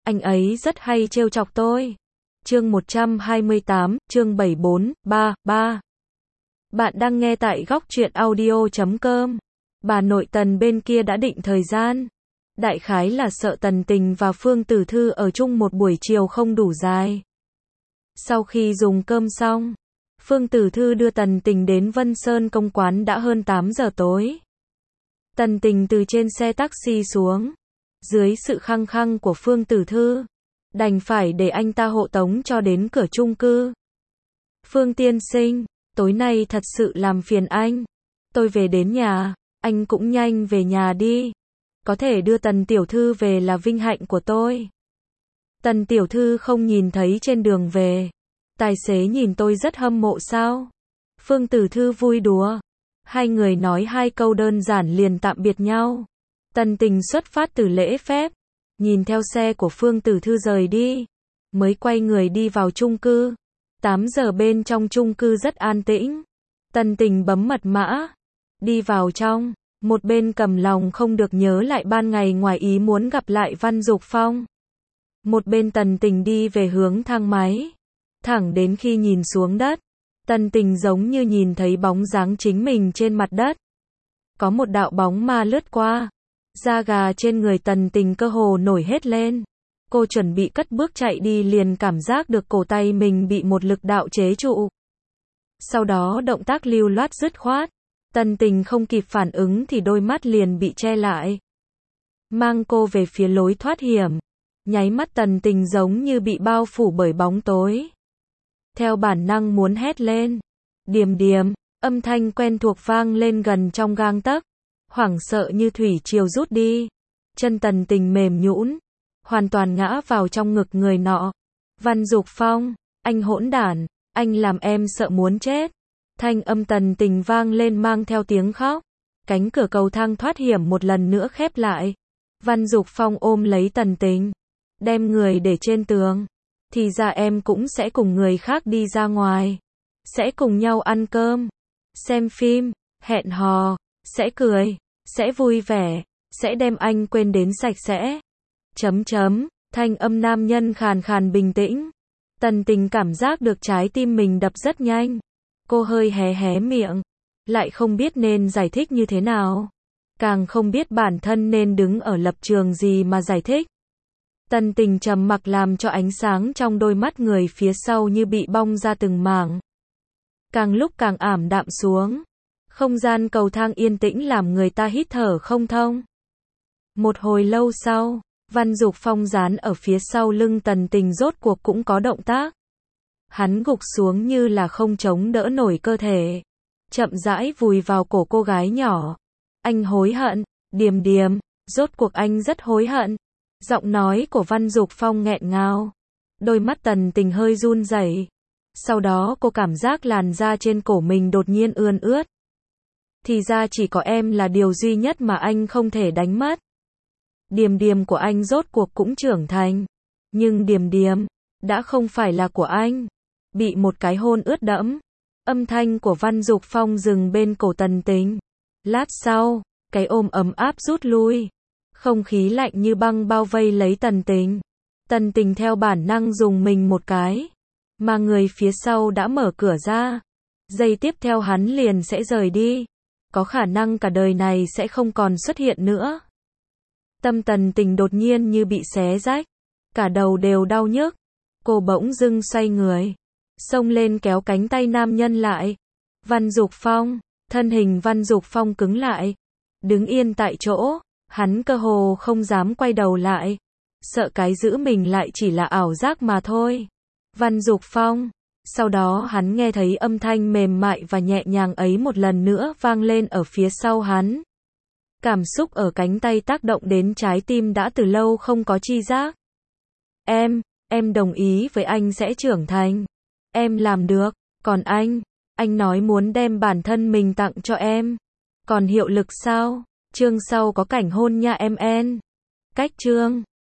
Anh ấy rất hay trêu chọc tôi. Chương 128, chương 7433. Bạn đang nghe tại góc truyện audio.com. Bà nội Tần bên kia đã định thời gian. Đại khái là sợ Tần Tình và Phương Tử Thư ở chung một buổi chiều không đủ dài. Sau khi dùng cơm xong, Phương Tử Thư đưa Tần Tình đến Vân Sơn Công quán đã hơn 8 giờ tối. Tần Tình từ trên xe taxi xuống. Dưới sự khăng khăng của Phương Tử Thư, đành phải để anh ta hộ tống cho đến cửa chung cư. Phương tiên sinh, tối nay thật sự làm phiền anh. Tôi về đến nhà, anh cũng nhanh về nhà đi. Có thể đưa Tần tiểu thư về là vinh hạnh của tôi. Tần tiểu thư không nhìn thấy trên đường về. Tài xế nhìn tôi rất hâm mộ sao? Phương Tử Thư vui đùa. Hai người nói hai câu đơn giản liền tạm biệt nhau. Tần Tình xuất phát từ lễ phép, nhìn theo xe của Phương Tử Thư rời đi, mới quay người đi vào chung cư. 8 giờ bên trong chung cư rất an tĩnh. Tần Tình bấm mật mã, đi vào trong, một bên cầm lòng không được nhớ lại ban ngày ngoài ý muốn gặp lại Văn Dục Phong. Một bên Tần Tình đi về hướng thang máy, thẳng đến khi nhìn xuống đất, Tần Tình giống như nhìn thấy bóng dáng chính mình trên mặt đất. Có một đạo bóng ma lướt qua. Da gà trên người Tần Tình cơ hồ nổi hết lên. Cô chuẩn bị cất bước chạy đi liền cảm giác được cổ tay mình bị một lực đạo chế trụ. Sau đó động tác lưu loát dứt khoát. Tần Tình không kịp phản ứng thì đôi mắt liền bị che lại. Mang cô về phía lối thoát hiểm. Nháy mắt Tần Tình giống như bị bao phủ bởi bóng tối. Theo bản năng muốn hét lên. Điềm điềm, âm thanh quen thuộc vang lên gần trong gang tấc. Hoảng sợ như thủy triều rút đi. Chân Tần Tình mềm nhũn, hoàn toàn ngã vào trong ngực người nọ. Văn Dục Phong, anh hỗn đản, anh làm em sợ muốn chết. Thanh âm Tần Tình vang lên mang theo tiếng khóc. Cánh cửa cầu thang thoát hiểm một lần nữa khép lại. Văn Dục Phong ôm lấy Tần Tình, đem người để trên tường. Thì ra em cũng sẽ cùng người khác đi ra ngoài. Sẽ cùng nhau ăn cơm, xem phim, hẹn hò. Sẽ cười, sẽ vui vẻ, sẽ đem anh quên đến sạch sẽ. Thanh âm nam nhân khàn khàn bình tĩnh. Tần Tình cảm giác được trái tim mình đập rất nhanh. Cô hơi hé hé miệng, lại không biết nên giải thích như thế nào. Càng không biết bản thân nên đứng ở lập trường gì mà giải thích. Tần Tình trầm mặc làm cho ánh sáng trong đôi mắt người phía sau như bị bong ra từng mảng. Càng lúc càng ảm đạm xuống. Không gian cầu thang yên tĩnh làm người ta hít thở không thông. Một hồi lâu sau, Văn Dục Phong dán ở phía sau lưng Tần Tình rốt cuộc cũng có động tác. Hắn gục xuống như là không chống đỡ nổi cơ thể. Chậm rãi vùi vào cổ cô gái nhỏ. Anh hối hận, Điềm điềm, rốt cuộc anh rất hối hận. Giọng nói của Văn Dục Phong nghẹn ngào. Đôi mắt Tần Tình hơi run rẩy. Sau đó cô cảm giác làn da trên cổ mình đột nhiên ươn ướt. Thì ra chỉ có em là điều duy nhất mà anh không thể đánh mất. Điềm điềm của anh rốt cuộc cũng trưởng thành. Nhưng điềm điềm đã không phải là của anh. Bị một cái hôn ướt đẫm. Âm thanh của Văn Dục Phong dừng bên cổ Tần Tình. Lát sau, cái ôm ấm áp rút lui. Không khí lạnh như băng bao vây lấy Tần Tình. Tần Tình theo bản năng dùng mình một cái. Mà người phía sau đã mở cửa ra. Giây tiếp theo hắn liền sẽ rời đi. Có khả năng cả đời này sẽ không còn xuất hiện nữa. Tâm Tần Tình đột nhiên như bị xé rách. Cả đầu đều đau nhức. Cô bỗng dưng xoay người. Xông lên kéo cánh tay nam nhân lại. Văn Dục Phong. Thân hình Văn Dục Phong cứng lại. Đứng yên tại chỗ. Hắn cơ hồ không dám quay đầu lại. Sợ cái giữ mình lại chỉ là ảo giác mà thôi. Văn Dục Phong. Sau đó hắn nghe thấy âm thanh mềm mại và nhẹ nhàng ấy một lần nữa vang lên ở phía sau hắn. Cảm xúc ở cánh tay tác động đến trái tim đã từ lâu không có chi giác. Em đồng ý với anh sẽ trưởng thành. Em làm được. Còn anh nói muốn đem bản thân mình tặng cho em. Còn hiệu lực sao? Chương sau có cảnh hôn nha em en. Cách chương.